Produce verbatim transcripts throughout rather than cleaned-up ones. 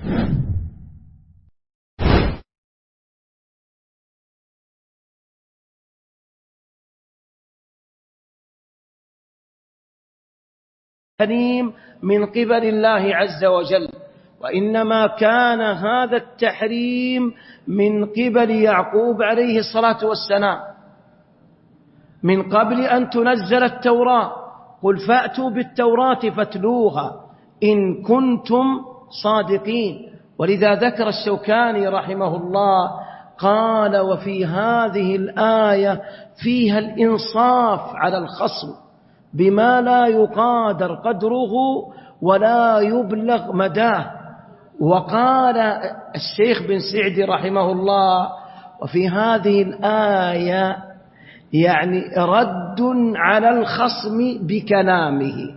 التحريم من قبل الله عز وجل، وإنما كان هذا التحريم من قبل يعقوب عليه الصلاة والسلام من قبل أن تنزل التوراة. قل فأتوا بالتوراة فاتلوها إن كنتم صادقين. ولذا ذكر الشوكاني رحمه الله قال: وفي هذه الآية فيها الإنصاف على الخصم بما لا يقادر قدره ولا يبلغ مداه. وقال الشيخ بن سعدي رحمه الله: وفي هذه الآية يعني رد على الخصم بكلامه.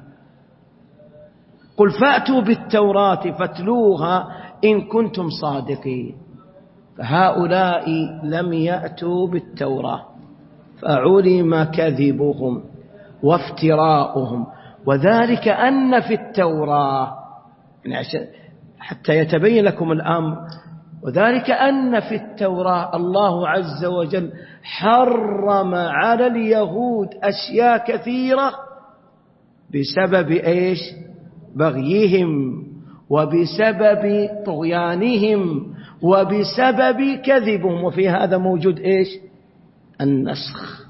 قل فأتوا بالتوراة فاتلوها إن كنتم صادقين. فهؤلاء لم يأتوا بالتوراة فعلم كذبهم وافتراؤهم، وذلك أن في التوراة حتى يتبين لكم الأمر، وذلك أن في التوراة الله عز وجل حرم على اليهود أشياء كثيرة بسبب إيش؟ بغيهم، وبسبب طغيانهم، وبسبب كذبهم. وفي هذا موجود إيش؟ النسخ.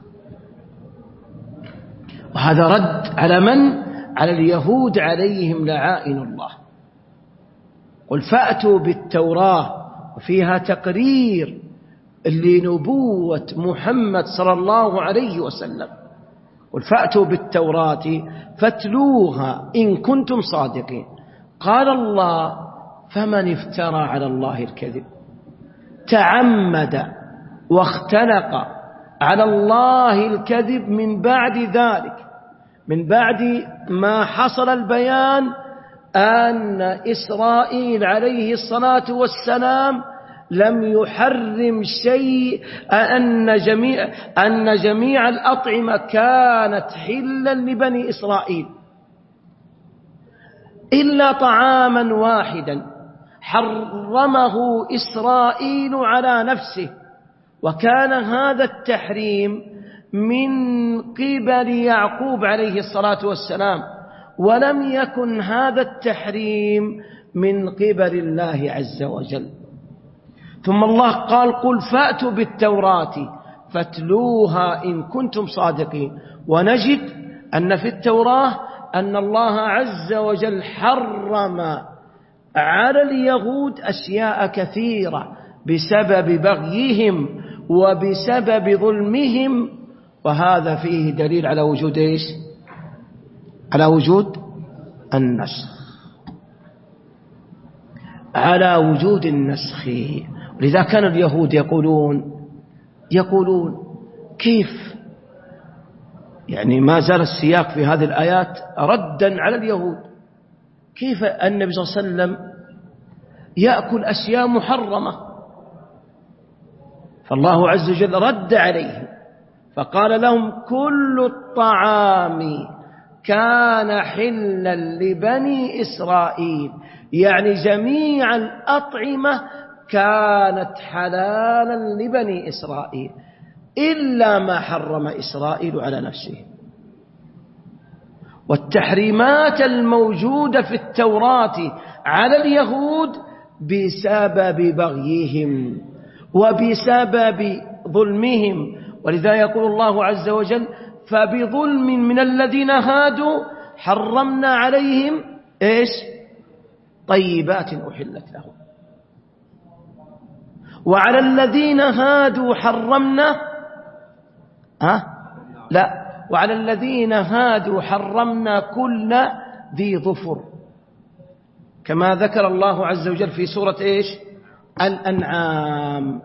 وهذا رد على من؟ على اليهود عليهم لعائن الله. قل فأتوا بالتوراة، وفيها تقرير لنبوة محمد صلى الله عليه وسلم. قل فأتوا بالتوراة فاتلوها إن كنتم صادقين. قال الله: فمن افترى على الله الكذب تعمد واختلق على الله الكذب من بعد ذلك، من بعد ما حصل البيان أن إسرائيل عليه الصلاة والسلام لم يحرم شيء، أن جميع, أن جميع الأطعمة كانت حلا لبني إسرائيل إلا طعاما واحدا حرمه إسرائيل على نفسه، وكان هذا التحريم من قبل يعقوب عليه الصلاة والسلام، ولم يكن هذا التحريم من قبل الله عز وجل. ثم الله قال: قل فأتوا بالتوراة فاتلوها إن كنتم صادقين. ونجد أن في التوراة أن الله عز وجل حرم على اليهود أشياء كثيرة بسبب بغيهم وبسبب ظلمهم، وهذا فيه دليل على وجود إيش؟ على وجود النسخ، على وجود النسخ. لذا كان اليهود يقولون يقولون كيف، يعني ما زال السياق في هذه الآيات ردا على اليهود، كيف النبي صلى الله عليه وسلم يأكل أشياء محرمة؟ فالله عز وجل رد عليهم فقال لهم: كل الطعام كان حلا لبني إسرائيل، يعني جميع الأطعمة كانت حلالا لبني إسرائيل إلا ما حرم إسرائيل على نفسه. والتحريمات الموجودة في التوراة على اليهود بسبب بغيهم وبسبب ظلمهم. ولذا يقول الله عز وجل: فبظلم من الذين هادوا حرمنا عليهم إيش؟ طيبات أحلت لهم. وعلى الذين هادوا حرمنا ها؟ لا، وعلى الذين هادوا حرمنا كل ذي ظفر، كما ذكر الله عز وجل في سورة إيش؟ الأنعام.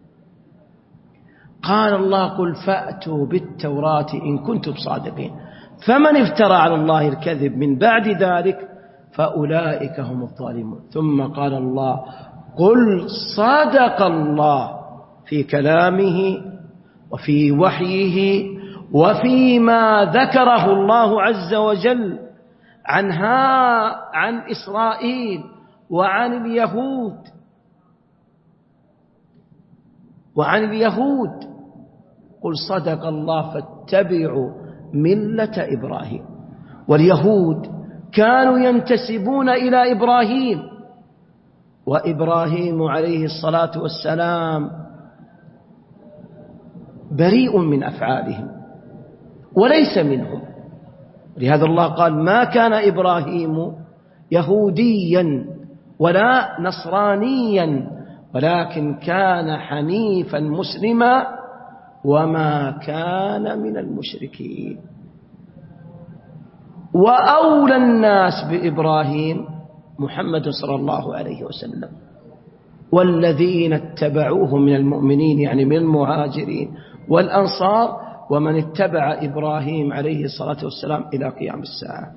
قال الله: قل فأتوا بالتوراة إن كنتم صادقين. فمن افترى على الله الكذب من بعد ذلك فأولئك هم الظالمون. ثم قال الله: قل صدق الله في كلامه وفي وحيه وفيما ذكره الله عز وجل عنها عن إسرائيل وعن اليهود وعن اليهود قل صدق الله فاتبعوا ملة إبراهيم. واليهود كانوا ينتسبون إلى إبراهيم، وإبراهيم عليه الصلاة والسلام بريء من أفعالهم وليس منهم. لهذا الله قال ما كان إبراهيم يهوديا ولا نصرانيا ولكن كان حنيفا مسلما وما كان من المشركين. وأولى الناس بإبراهيم محمد صلى الله عليه وسلم والذين اتبعوه من المؤمنين، يعني من المهاجرين والأنصار، ومن اتبع إبراهيم عليه الصلاة والسلام إلى قيام الساعة.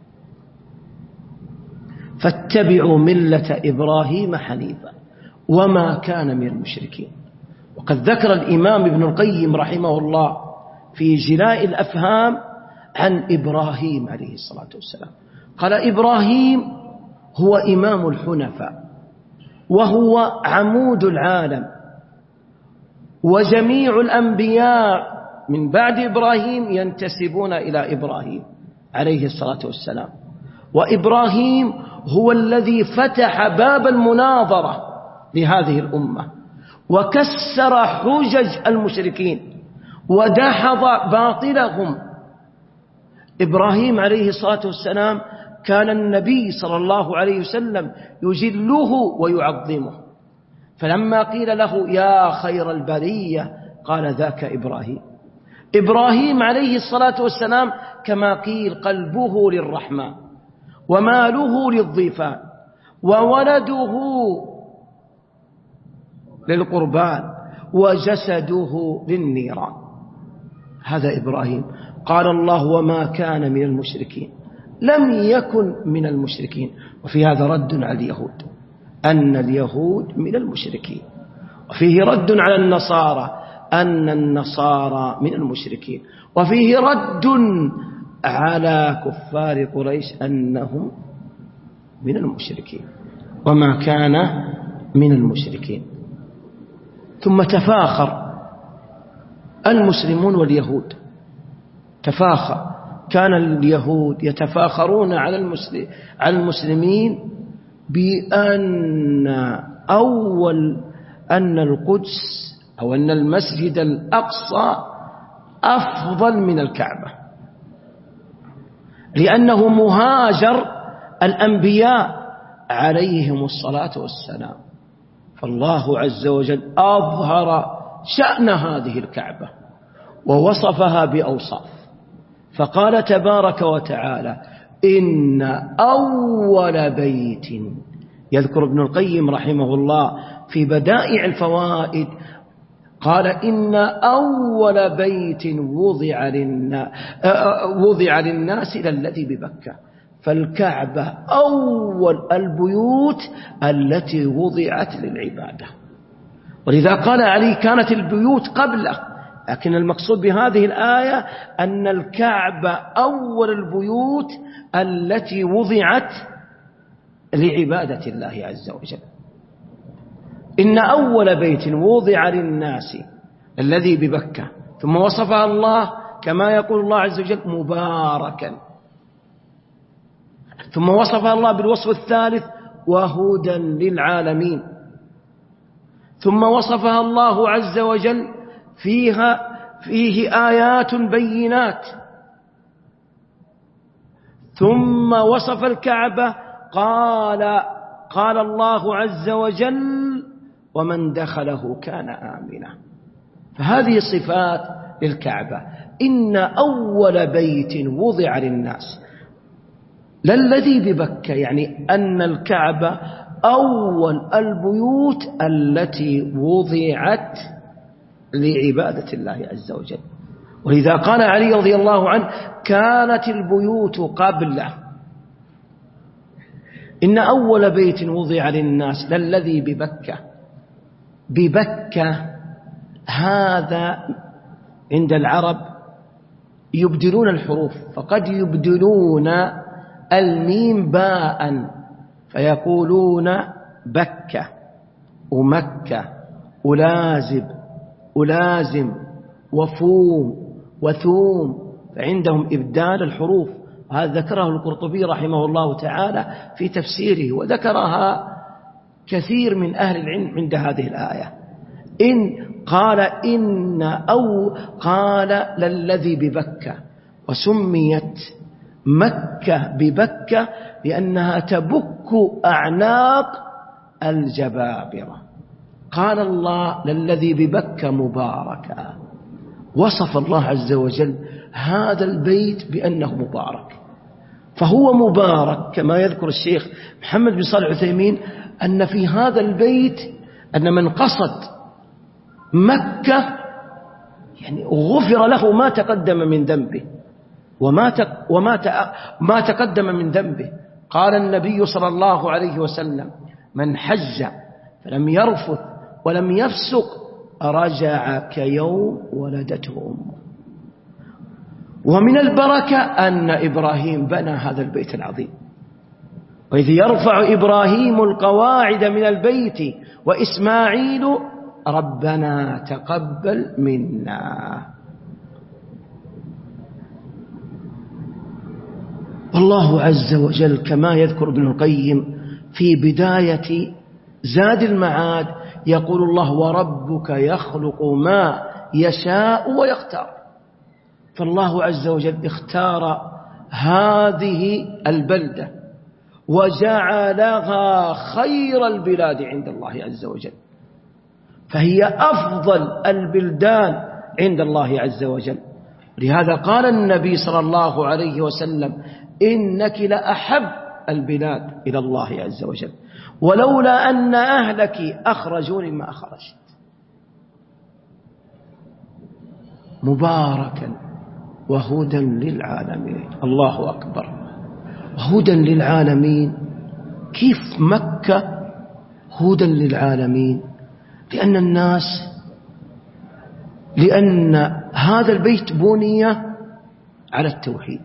فاتبعوا ملة إبراهيم حنيفا وما كان من المشركين. وقد ذكر الإمام ابن القيم رحمه الله في جلاء الأفهام عن إبراهيم عليه الصلاة والسلام، قال إبراهيم هو إمام الحنفاء وهو عمود العالم، وجميع الأنبياء من بعد إبراهيم ينتسبون إلى إبراهيم عليه الصلاة والسلام. وإبراهيم هو الذي فتح باب المناظرة لهذه الأمة وكسر حجج المشركين ودحض باطلهم. إبراهيم عليه الصلاة والسلام كان النبي صلى الله عليه وسلم يجله ويعظمه، فلما قيل له يا خير البرية قال ذاك إبراهيم. إبراهيم عليه الصلاة والسلام كما قيل قلبه للرحمن وماله للضيفان وولده للقربان وجسده للنيران. هذا إبراهيم. قال الله وما كان من المشركين، لم يكن من المشركين. وفي هذا رد على اليهود أن اليهود من المشركين، وفيه رد على النصارى أن النصارى من المشركين، وفيه رد على كفار قريش أنهم من المشركين وما كان من المشركين. ثم تفاخر المسلمون واليهود، تفاخر. كان اليهود يتفاخرون على المسلمين بأن أول أن القدس أو أن المسجد الأقصى أفضل من الكعبة، لأنه مهاجر الأنبياء عليهم الصلاة والسلام. فالله عز وجل أظهر شأن هذه الكعبة ووصفها بأوصاف، فقال تبارك وتعالى إن أول بيت، يذكر ابن القيم رحمه الله في بدائع الفوائد، قال إن أول بيت وضع للناس, وضع للناس للذي ببكة. فالكعبة أول البيوت التي وضعت للعبادة. ولذا قال علي كانت البيوت قبله، لكن المقصود بهذه الآية أن الكعبة أول البيوت التي وضعت لعبادة الله عز وجل. إن أول بيت وضع للناس الذي ببكة، ثم وصفها الله كما يقول الله عز وجل مباركا، ثم وصفها الله بالوصف الثالث وهدى للعالمين، ثم وصفها الله عز وجل فيها فيه آيات بينات، ثم وصف الكعبة قال قال الله عز وجل ومن دخله كان آمنا. فهذه صفات للكعبة. إن أول بيت وضع للناس للذي ببكة، يعني أن الكعبة أول البيوت التي وضعت لعبادة الله عز وجل. ولذا قال علي رضي الله عنه كانت البيوت قبله. إن أول بيت وضع للناس للذي ببكة. ببكة هذا عند العرب يبدلون الحروف، فقد يبدلون الميم باء فيقولون بكة ومكة ألازب ألازم وفوم وثوم، فعندهم إبدال الحروف. وهذا ذكره القرطبي رحمه الله تعالى في تفسيره، وذكرها كثير من أهل العلم عند هذه الآية. إن قال إن أو قال للذي ببكة، وسميت مكة ببكة لأنها تبك أعناق الجبابرة. قال الله للذي ببكة مباركا، وصف الله عز وجل هذا البيت بأنه مبارك، فهو مبارك كما يذكر الشيخ محمد بن صالح العثيمين أن في هذا البيت أن من قصد مكة يعني غفر له ما تقدم من ذنبه وما وما ما تقدم من ذنبه. قال النبي صلى الله عليه وسلم من حج فلم يرفث ولم يفسق رجع كيوم ولدته أمه. ومن البركة أن إبراهيم بنى هذا البيت العظيم، وإذ يرفع إبراهيم القواعد من البيت وإسماعيل ربنا تقبل منا. والله عز وجل كما يذكر ابن القيم في بداية زاد المعاد يقول الله وربك يخلق ما يشاء ويختار. فالله عز وجل اختار هذه البلدة وجعلها خير البلاد عند الله عز وجل، فهي أفضل البلدان عند الله عز وجل. لهذا قال النبي صلى الله عليه وسلم إنك لأحب البلاد إلى الله عز وجل، ولولا أن أهلك أخرجوني ما أخرجت. مباركا وهدى للعالمين. الله أكبر. هدى للعالمين. كيف مكة هدى للعالمين؟ لأن الناس لأن هذا البيت بني على التوحيد،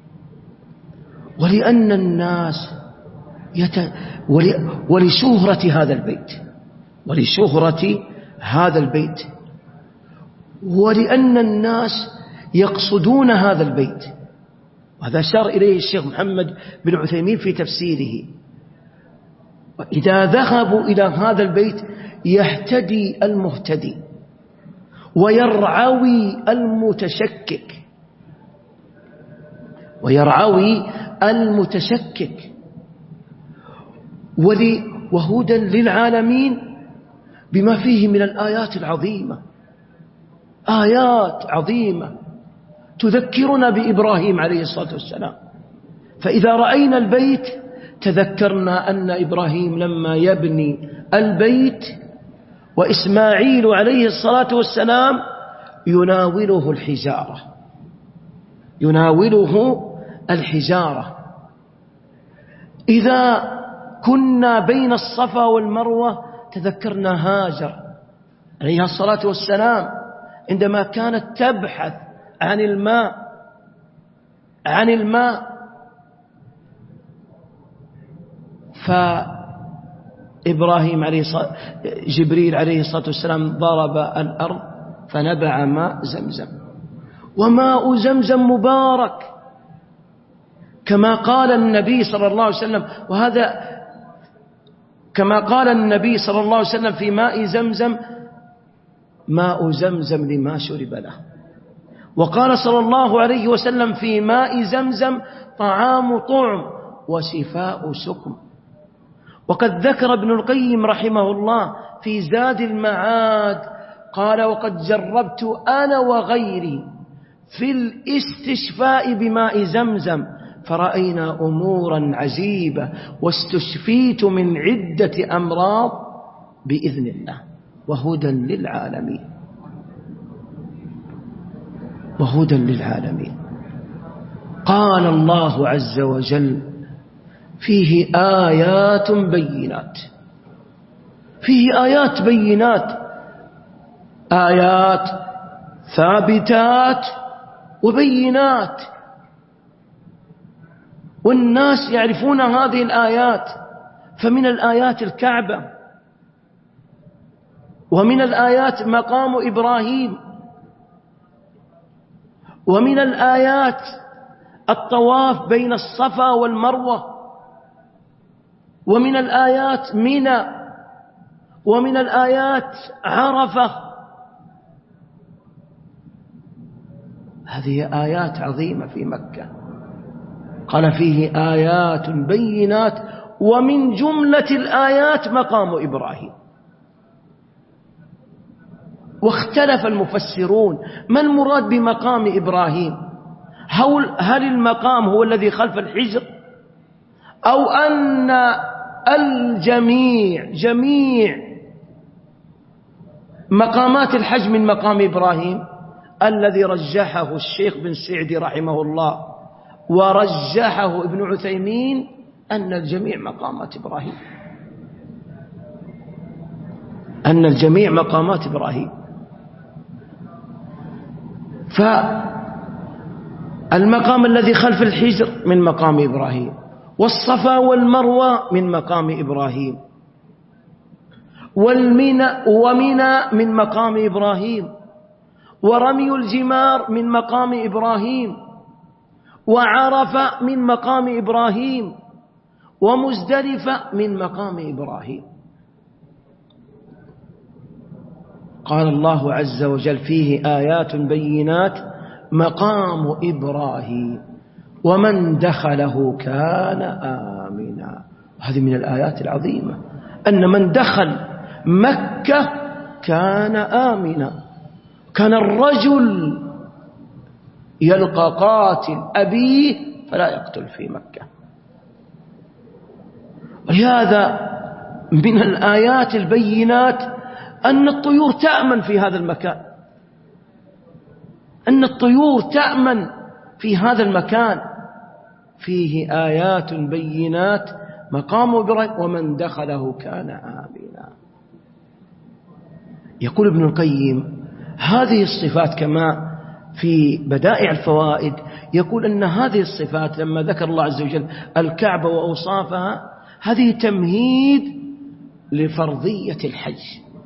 ولأن الناس يت... ول... ولشهرة هذا البيت ولشهرة هذا البيت ولأن الناس يقصدون هذا البيت. وهذا أشار إليه الشيخ محمد بن عثيمين في تفسيره. وإذا ذهبوا إلى هذا البيت يهتدي المهتدي ويرعوي المتشكك ويرعوي المتشكك وهدى للعالمين بما فيه من الآيات العظيمة. آيات عظيمة تذكرنا بإبراهيم عليه الصلاة والسلام. فإذا رأينا البيت تذكرنا أن إبراهيم لما يبني البيت وإسماعيل عليه الصلاة والسلام يناوله الحجارة يناوله الحجارة. إذا كنا بين الصفا والمروة تذكرنا هاجر عليها الصلاة والسلام عندما كانت تبحث عن الماء عن الماء فإبراهيم عليه الصلاة جبريل عليه الصلاة والسلام ضرب الأرض فنبع ماء زمزم. وماء زمزم مبارك كما قال النبي صلى الله عليه وسلم، وهذا كما قال النبي صلى الله عليه وسلم في ماء زمزم ماء زمزم لما شرب له. وقال صلى الله عليه وسلم في ماء زمزم طعام طعم وشفاء سقم. وقد ذكر ابن القيم رحمه الله في زاد المعاد قال وقد جربت أنا وغيري في الاستشفاء بماء زمزم فرأينا أمورا عجيبة واستشفيت من عدة أمراض بإذن الله. وهدى للعالمين وهدى للعالمين. قال الله عز وجل فيه آيات بينات فيه آيات بينات آيات ثابتات وبينات، والناس يعرفون هذه الآيات فمن الآيات الكعبة، ومن الآيات مقام إبراهيم، ومن الآيات الطواف بين الصفا والمروة، ومن الآيات منى، ومن الآيات عرفة. هذه آيات عظيمة في مكة. قال فيه آيات بينات، ومن جملة الآيات مقام إبراهيم. واختلف المفسرون ما المراد بمقام إبراهيم؟ هل المقام هو الذي خلف الحجر، أو أن الجميع جميع مقامات الحج من مقام إبراهيم؟ الذي رجحه الشيخ بن سعدي رحمه الله ورجحه ابن عثيمين أن الجميع مقامات إبراهيم، أن الجميع مقامات إبراهيم. فالمقام الذي خلف الحجر من مقام إبراهيم، والصفا والمروة من مقام إبراهيم، والمنى ومنى من مقام إبراهيم، ورمي الجمار من مقام إبراهيم، وعرفة من مقام إبراهيم، ومزدلفة من مقام إبراهيم. قال الله عز وجل فيه آيات بينات مقام إبراهيم ومن دخله كان آمنا. هذه من الآيات العظيمة، أن من دخل مكة كان آمنا. كان الرجل يلقى قاتل أبيه فلا يقتل في مكة. ولهذا من الآيات البينات أن الطيور تأمن في هذا المكان، أن الطيور تأمن في هذا المكان. فيه آيات بينات مقام إبراهيم ومن دخله كان آمنا. يقول ابن القيم هذه الصفات كما في بدائع الفوائد، يقول أن هذه الصفات لما ذكر الله عز وجل الكعبة وأوصافها، هذه تمهيد لفرضية الحج،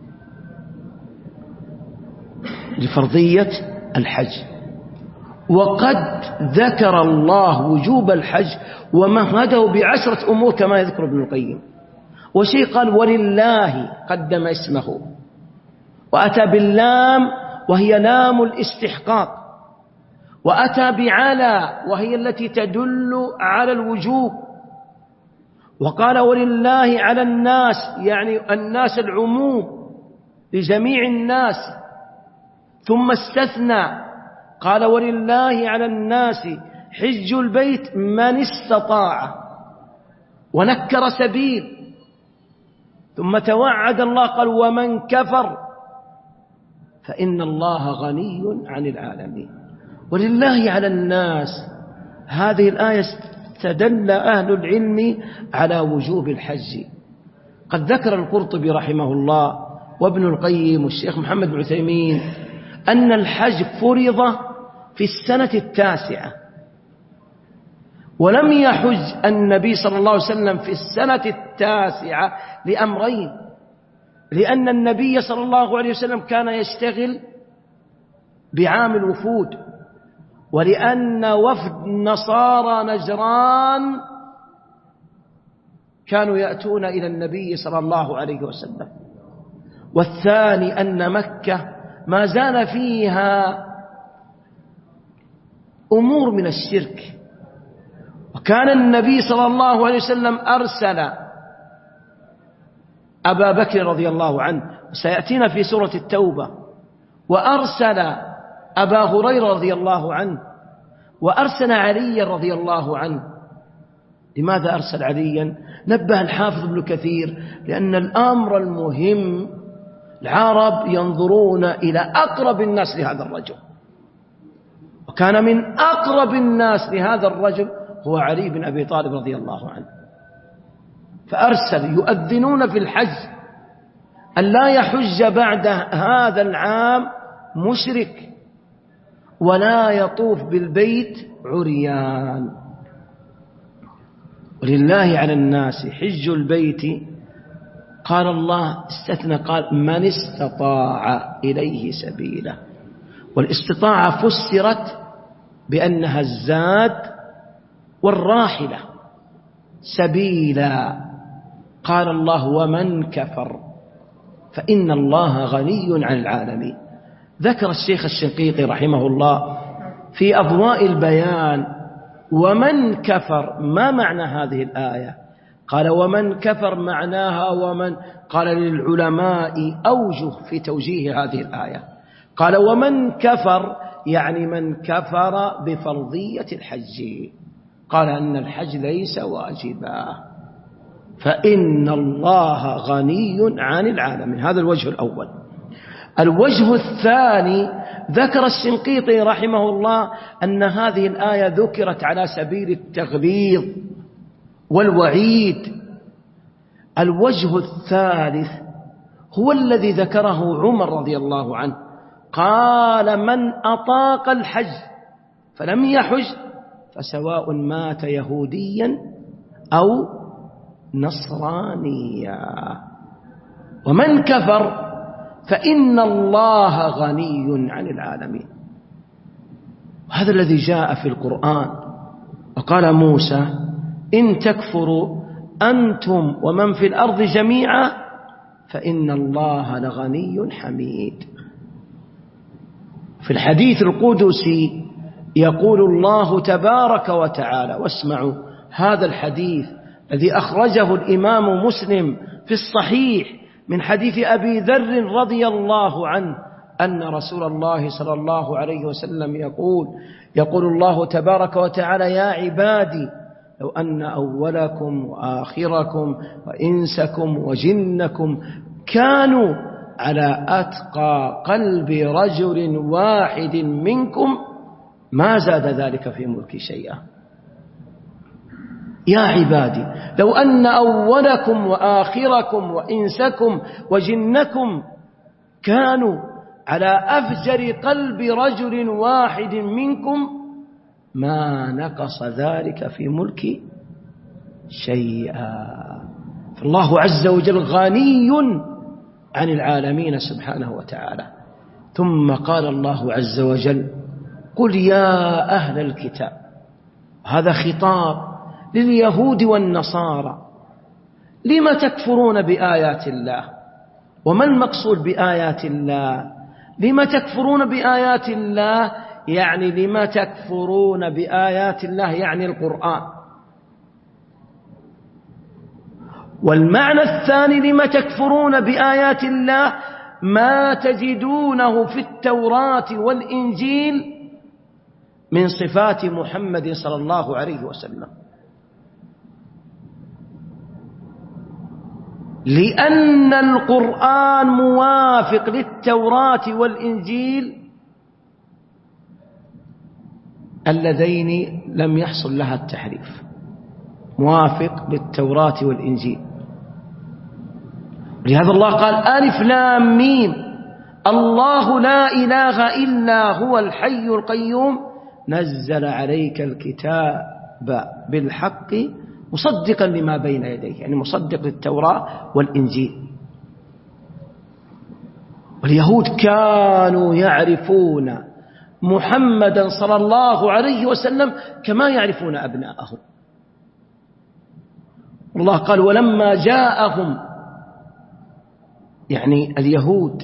لفرضية الحج. وقد ذكر الله وجوب الحج ومهده بعشرة أمور كما يذكر ابن القيم. وشيء قال ولله قدم اسمه، وأتى باللام وهي لام الاستحقاق، وأتى بعلى وهي التي تدل على الوجوب، وقال ولله على الناس يعني الناس العموم لجميع الناس، ثم استثنى قال ولله على الناس حج البيت من استطاع، ونكر سبيل، ثم توعد الله قال ومن كفر فإن الله غني عن العالمين. ولله على الناس، هذه الآية استدل أهل العلم على وجوب الحج. قد ذكر القرطبي رحمه الله وابن القيم والشيخ محمد بن عثيمين أن الحج فرض في السنة التاسعة، ولم يحج النبي صلى الله عليه وسلم في السنة التاسعة لأمرين: لأن النبي صلى الله عليه وسلم كان يشتغل بعام الوفود، ولأن وفد نصارى نجران كانوا يأتون إلى النبي صلى الله عليه وسلم. والثاني أن مكة ما زال فيها أمور من الشرك، وكان النبي صلى الله عليه وسلم أرسل أبا بكر رضي الله عنه، سيأتينا في سورة التوبة، وأرسل أبا هريرة رضي الله عنه، وأرسل علي رضي الله عنه. لماذا أرسل عليا؟ نبه الحافظ ابن كثير لأن الأمر المهم العرب ينظرون إلى أقرب الناس لهذا الرجل، وكان من أقرب الناس لهذا الرجل هو علي بن أبي طالب رضي الله عنه. فأرسل يؤذنون في الحج أن لا يحج بعد هذا العام مشرك، ولا يطوف بالبيت عريان. ولله على الناس حج البيت، قال الله استثنى قال من استطاع إليه سبيلا، والاستطاعة فسرت بأنها الزاد والراحلة سبيلا. قال الله ومن كفر فإن الله غني عن العالمين. ذكر الشيخ الشنقيطي رحمه الله في أضواء البيان ومن كفر ما معنى هذه الآية؟ قال ومن كفر معناها ومن قال للعلماء أوجه في توجيه هذه الآية. قال ومن كفر يعني من كفر بفرضية الحج، قال أن الحج ليس واجبا، فإن الله غني عن العالمين. هذا الوجه الأول. الوجه الثاني ذكر الشنقيطي رحمه الله أن هذه الآية ذكرت على سبيل التغليظ والوعيد. الوجه الثالث هو الذي ذكره عمر رضي الله عنه، قال من أطاق الحج فلم يحج فسواء مات يهوديا أو نصرانيا، ومن كفر فإن الله غني عن العالمين. وهذا الذي جاء في القرآن. وقال موسى إن تكفروا أنتم ومن في الأرض جميعا فإن الله لغني حميد. في الحديث القدسي يقول الله تبارك وتعالى، واسمعوا هذا الحديث الذي أخرجه الإمام مسلم في الصحيح من حديث أبي ذر رضي الله عنه أن رسول الله صلى الله عليه وسلم يقول يقول الله تبارك وتعالى يا عبادي لو أن أولكم وآخركم وإنسكم وجنكم كانوا على أتقى قلب رجل واحد منكم ما زاد ذلك في ملكي شيئا. يا عبادي لو أن أولكم وآخركم وإنسكم وجنكم كانوا على أفجر قلب رجل واحد منكم ما نقص ذلك في ملكي شيئا. فالله عز وجل غني عن العالمين سبحانه وتعالى. ثم قال الله عز وجل قل يا أهل الكتاب، هذا خطاب لليهود والنصارى، لم تكفرون بآيات الله؟ وما المقصود بآيات الله؟ لم تكفرون بآيات الله يعني لم تكفرون بآيات الله يعني القرآن. والمعنى الثاني لم تكفرون بآيات الله ما تجدونه في التوراة والإنجيل من صفات محمد صلى الله عليه وسلم، لأن القرآن موافق للتوراة والإنجيل اللذين لم يحصل لها التحريف، موافق للتوراة والإنجيل. لهذا الله قال ألف لام ميم الله لا إله إلا هو الحي القيوم نزل عليك الكتاب بالحق مصدقا لما بين يديه، يعني مصدق للتوراة والإنجيل. واليهود كانوا يعرفون محمدا صلى الله عليه وسلم كما يعرفون أبناءهم. الله قال ولما جاءهم يعني اليهود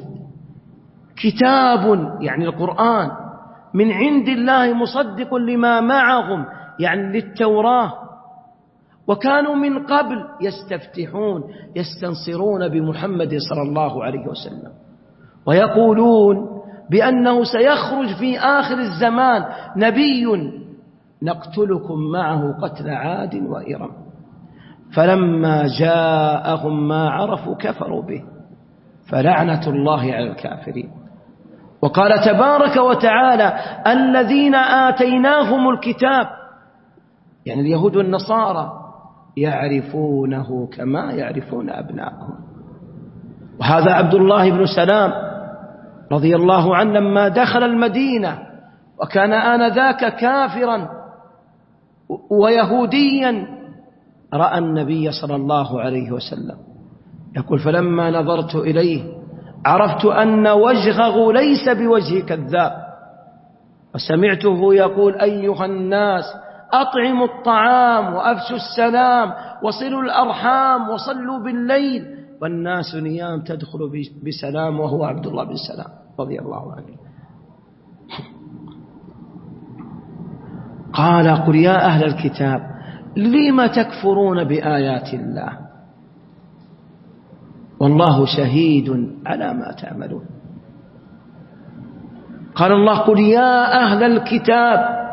كتاب يعني القرآن من عند الله مصدق لما معهم يعني للتوراة، وكانوا من قبل يستفتحون يستنصرون بمحمد صلى الله عليه وسلم، ويقولون بأنه سيخرج في آخر الزمان نبي نقتلكم معه قتل عاد وإرم، فلما جاءهم ما عرفوا كفروا به فلعنة الله على الكافرين. وقال تبارك وتعالى الذين آتيناهم الكتاب يعني اليهود والنصارى يعرفونه كما يعرفون أبناءهم. وهذا عبد الله بن سلام رضي الله عنه لما دخل المدينة وكان آنذاك كافرا ويهوديا رأى النبي صلى الله عليه وسلم يقول فلما نظرت إليه عرفت أن وجهه ليس بوجه كذاب، وسمعته يقول أيها الناس أطعموا الطعام وأفشوا السلام وصلوا الأرحام وصلوا بالليل والناس نيام تدخل بسلام، وهو عبد الله بن سلام رضي الله عنه. قال قل يا أهل الكتاب لم تكفرون بآيات الله والله شهيد على ما تعملون. قال الله قل يا أهل الكتاب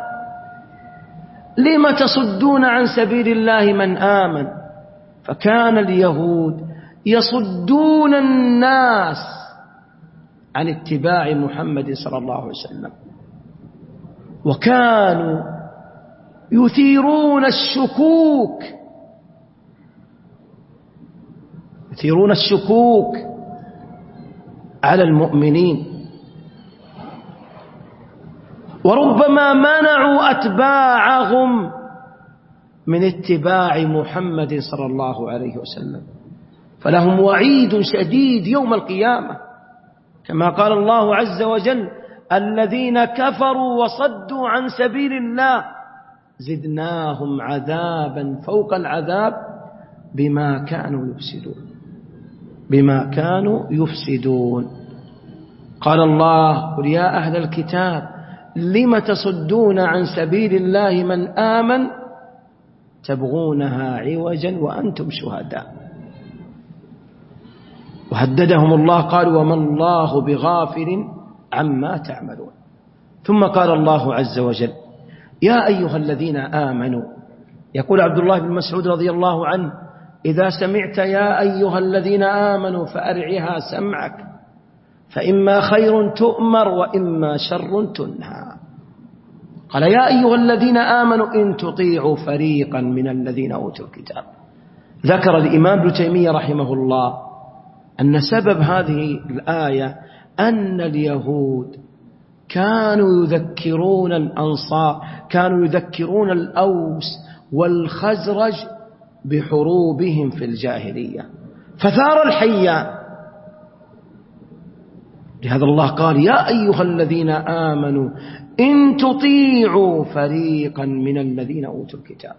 لم تصدون عن سبيل الله من آمن، فكان اليهود يصدون الناس عن اتباع محمد صلى الله عليه وسلم، وكانوا يثيرون الشكوك يثيرون الشكوك على المؤمنين، وربما منعوا أتباعهم من اتباع محمد صلى الله عليه وسلم، فلهم وعيد شديد يوم القيامة، كما قال الله عز وجل الذين كفروا وصدوا عن سبيل الله زدناهم عذابا فوق العذاب بما كانوا يفسدون بما كانوا يفسدون. قال الله قل يا أهل الكتاب لم تصدون عن سبيل الله من آمن تبغونها عوجا وأنتم شهداء. وهددهم الله قال وما الله بغافل عما تعملون. ثم قال الله عز وجل يا أيها الذين آمنوا، يقول عبد الله بن مسعود رضي الله عنه إذا سمعت يا أيها الذين آمنوا فأرعها سمعك فإما خير تؤمر وإما شر تنهى. قال يا أيها الذين آمنوا إن تطيعوا فريقا من الذين أوتوا الكتاب. ذكر الإمام ابن تيمية رحمه الله أن سبب هذه الآية أن اليهود كانوا يذكرون الأنصار كانوا يذكرون الأوس والخزرج بحروبهم في الجاهلية، فثار الحيان. لهذا الله قال يا أيها الذين آمنوا إن تطيعوا فريقا من الذين أوتوا الكتاب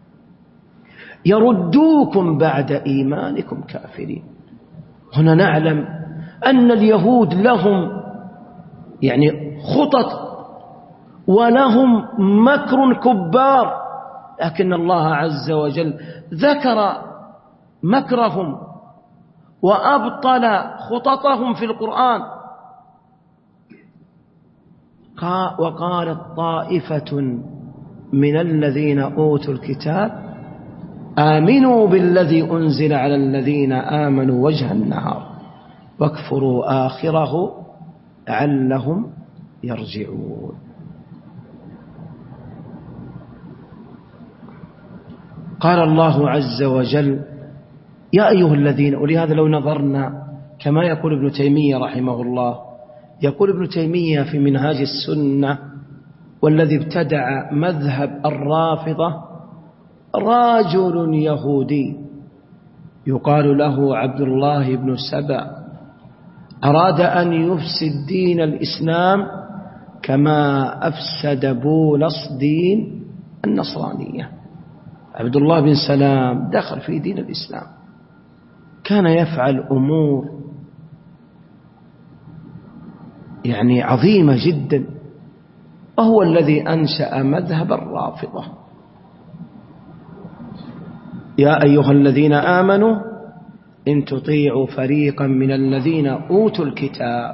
يردوكم بعد إيمانكم كافرين. هنا نعلم أن اليهود لهم يعني خطط ولهم مكر كبار، لكن الله عز وجل ذكر مكرهم وأبطل خططهم في القرآن. وقالت طائفة من الذين أوتوا الكتاب آمنوا بالذي أنزل على الذين آمنوا وجه النهار واكفروا آخره لعلهم يرجعون. قال الله عز وجل يا أيها الذين، ولهذا لو نظرنا كما يقول ابن تيمية رحمه الله، يقول ابن تيمية في منهاج السنة والذي ابتدع مذهب الرافضة رجل يهودي يقال له عبد الله بن سبأ أراد أن يفسد دين الإسلام كما أفسد بولس دين النصرانية. عبد الله بن سلام دخل في دين الإسلام، كان يفعل أمور يعني عظيمة جدا، وهو الذي أنشأ مذهب الرافضة. يا أيها الذين آمنوا إن تطيعوا فريقا من الذين أوتوا الكتاب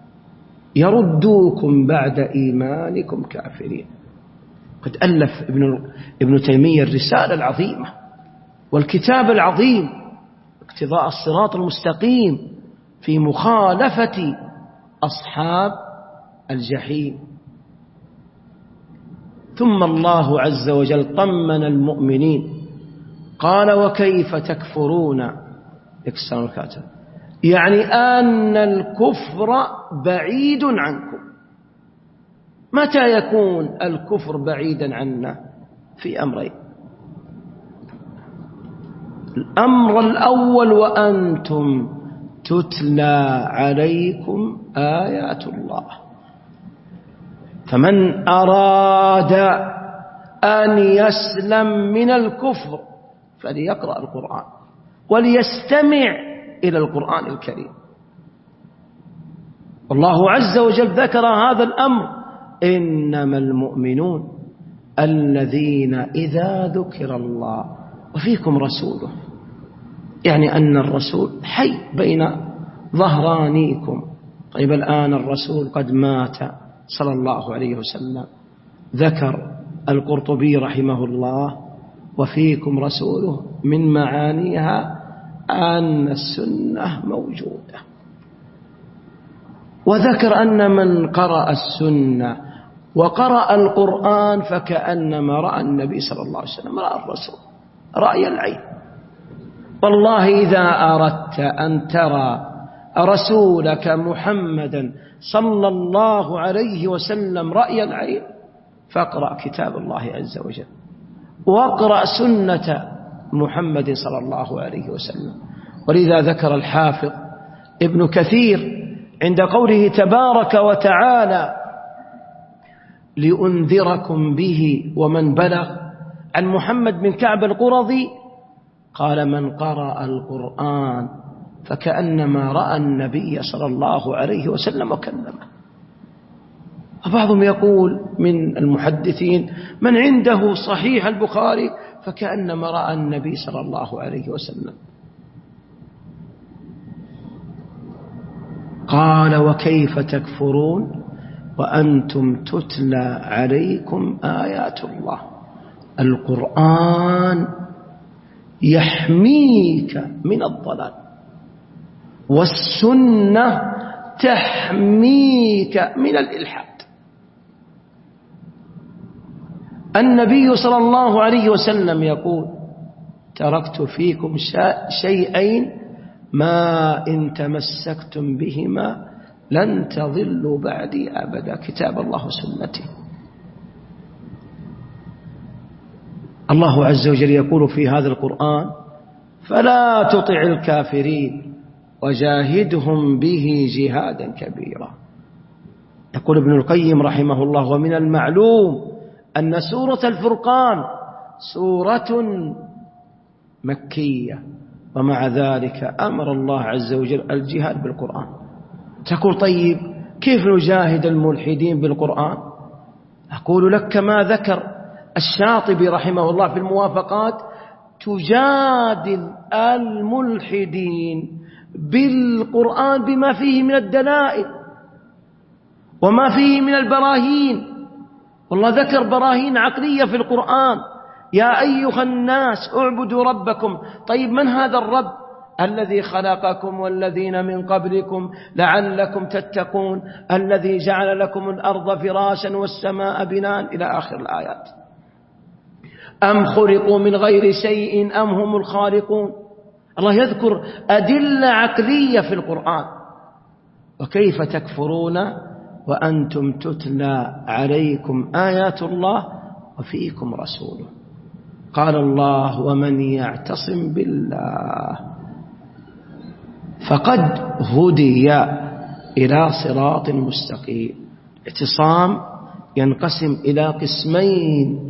يردوكم بعد إيمانكم كافرين. قد ألف ابن, ابن تيمية الرسالة العظيمة والكتاب العظيم اقتضاء الصراط المستقيم في مخالفة أصحاب الجحيم. ثم الله عز وجل طمن المؤمنين قال وكيف تكفرون اكسر الكاتب، يعني أن الكفر بعيد عنكم. متى يكون الكفر بعيدا عنا؟ في أمرين. الأمر الأول وأنتم تتلى عليكم آيات الله. فمن أراد أن يسلم من الكفر فليقرأ القرآن وليستمع إلى القرآن الكريم. والله عز وجل ذكر هذا الأمر: إنما المؤمنون الذين إذا ذكر الله وفيكم رسوله، يعني أن الرسول حي بين ظهرانيكم. طيب الآن الرسول قد مات صلى الله عليه وسلم. ذكر القرطبي رحمه الله: وفيكم رسوله من معانيها أن السنة موجودة. وذكر أن من قرأ السنة وقرأ القرآن فكأنما رأى النبي صلى الله عليه وسلم، رأى الرسول رأي العين. والله إذا أردت أن ترى رسولك محمدا صلى الله عليه وسلم رأي العين فاقرأ كتاب الله عز وجل واقرأ سنة محمد صلى الله عليه وسلم. ولذا ذكر الحافظ ابن كثير عند قوله تبارك وتعالى: لأنذركم به ومن بلغ، عن محمد بن كعب القرظي قال: من قرأ القرآن فكأنما رأى النبي صلى الله عليه وسلم وكلمه. وبعضهم يقول من المحدثين: من عنده صحيح البخاري فكأنما رأى النبي صلى الله عليه وسلم. قال: وكيف تكفرون وأنتم تتلى عليكم آيات الله. القرآن يحميك من الضلال، والسنة تحميك من الإلحاد. النبي صلى الله عليه وسلم يقول: تركت فيكم شيئين ما إن تمسكتم بهما لن تضلوا بعدي أبدا، كتاب الله وسنتي. الله عز وجل يقول في هذا القرآن: فلا تطع الكافرين وجاهدهم به جهادا كبيرا. يقول ابن القيم رحمه الله: ومن المعلوم أن سورة الفرقان سورة مكية، ومع ذلك أمر الله عز وجل الجهاد بالقرآن. تقول: طيب كيف نجاهد الملحدين بالقرآن؟ أقول لك كما ذكر الشاطبي رحمه الله في الموافقات: تجادل الملحدين بالقرآن بما فيه من الدلائل وما فيه من البراهين. والله ذكر براهين عقلية في القرآن: يا أيها الناس اعبدوا ربكم. طيب من هذا الرب؟ الذي خلقكم والذين من قبلكم لعلكم تتقون، الذي جعل لكم الأرض فراشا والسماء بناء، إلى آخر الآيات. أم خلقوا من غير شيء أم هم الخالقون. الله يذكر أدلة عقلية في القرآن. وكيف تكفرون وأنتم تتلى عليكم آيات الله وفيكم رسوله. قال الله: ومن يعتصم بالله فقد هدي إلى صراط مستقيم. اعتصام ينقسم إلى قسمين: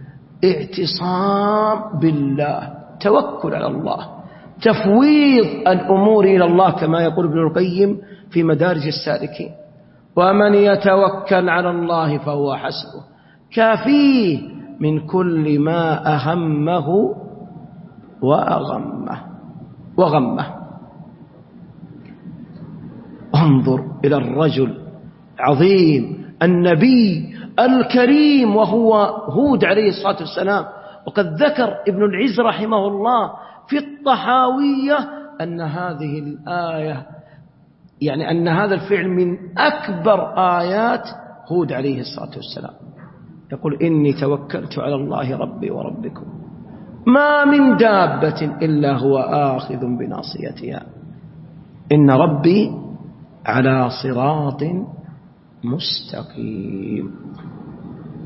اعتصام بالله، توكل على الله، تفويض الأمور إلى الله، كما يقول ابن القيم في مدارج السالكين: ومن يتوكل على الله فهو حسبه، كافيه من كل ما أهمه وأغمه وغمه. انظر إلى الرجل عظيم النبي الكريم وهو هود عليه الصلاة والسلام. وقد ذكر ابن العز رحمه الله في الطحاوية أن هذه الآية، يعني أن هذا الفعل من أكبر آيات هود عليه الصلاة والسلام. يقول: إني توكلت على الله ربي وربكم ما من دابة إلا هو آخذ بناصيتها إن ربي على صراط مستقيم.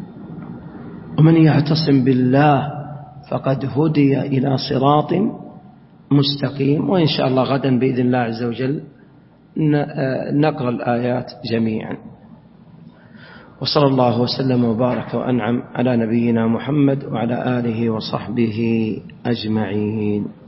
ومن يعتصم بالله فقد هدي إلى صراط مستقيم. وإن شاء الله غدا بإذن الله عز وجل نقرأ الآيات جميعا. وصلى الله وسلم وبارك وأنعم على نبينا محمد وعلى آله وصحبه أجمعين.